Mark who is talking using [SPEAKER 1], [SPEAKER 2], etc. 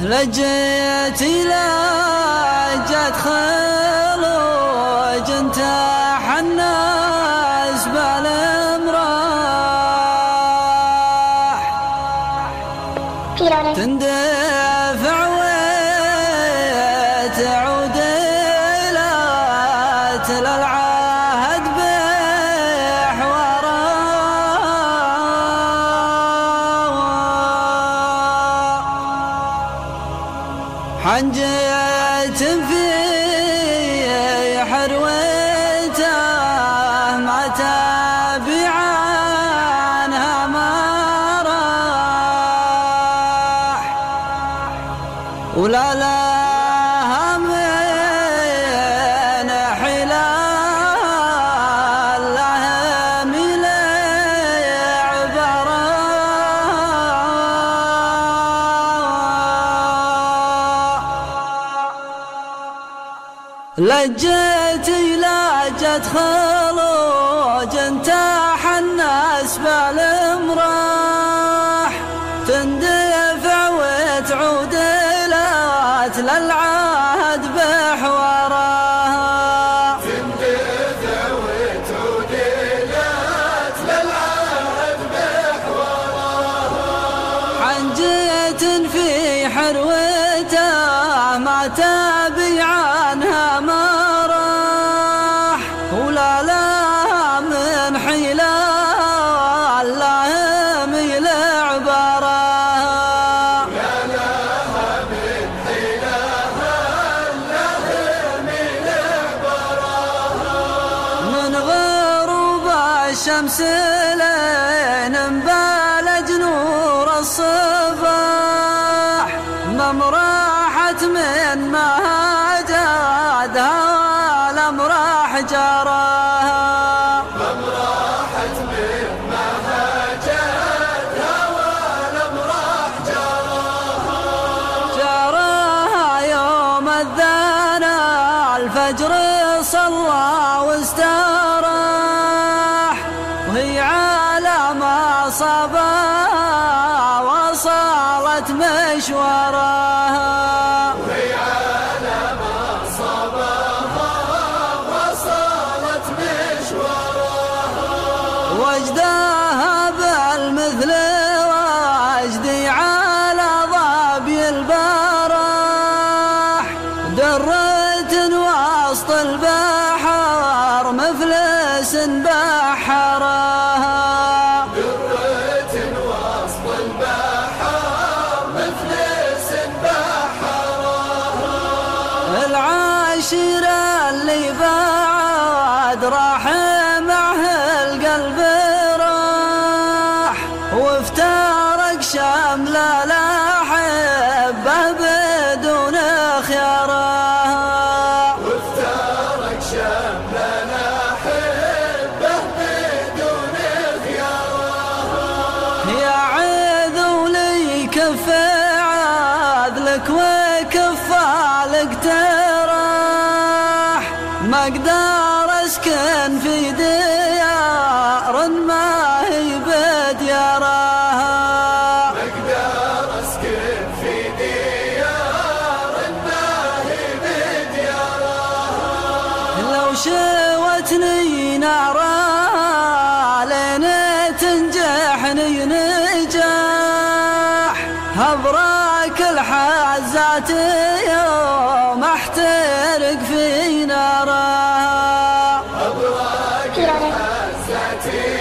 [SPEAKER 1] لجيت لجت خلوج انتاح الناس بالمراح تندفع وتعود إلى العهد بحواره حنجت في حروته ما تابع عنها ما راح ولا لها من حلال لها من عبره لجت خلوج انتاح الناس بالمراح تندفع وتعود للعهد بحواره
[SPEAKER 2] تندفع وتعود للعهد بحواره
[SPEAKER 1] حنجة في حروته ما تابع عنها ما راح ولا لها من حيلة لها من عبره
[SPEAKER 2] لا لها من حيلة لها من عبره
[SPEAKER 1] من غروب الشمس لين انبلج نور الصباح ممراحة من مهاجدها الأمراح جراها
[SPEAKER 2] ممراحة من مهاجدها والأمراح
[SPEAKER 1] جراها يوم الذنا الفجر صلى واستراح وهي على ما صباها وصلت مشوارها
[SPEAKER 2] وهي على ما صباها وصلت مشوارها
[SPEAKER 1] وجدها بالمثل واجدي على ضبي البراح درة وسط البحر مفلس بحرها
[SPEAKER 2] درة وسط البحر مفلس بحرها
[SPEAKER 1] العاشرة اللي بعد راح معه القلب راح وافترق شمل الأحبة بدون خيارها
[SPEAKER 2] وافترق شمل الأحبة بدون خيارها
[SPEAKER 1] يا عذو لي كف عذلك وكفالك تراح ما اقدر اسكن في ديار ما هي بديارها
[SPEAKER 2] أقدر أسكن في ديار ما هي بديارها
[SPEAKER 1] لو شوتني نارها لين تنجحني نجاح هبراك الحزات يوم احترق في نارها
[SPEAKER 2] أبراك الحزة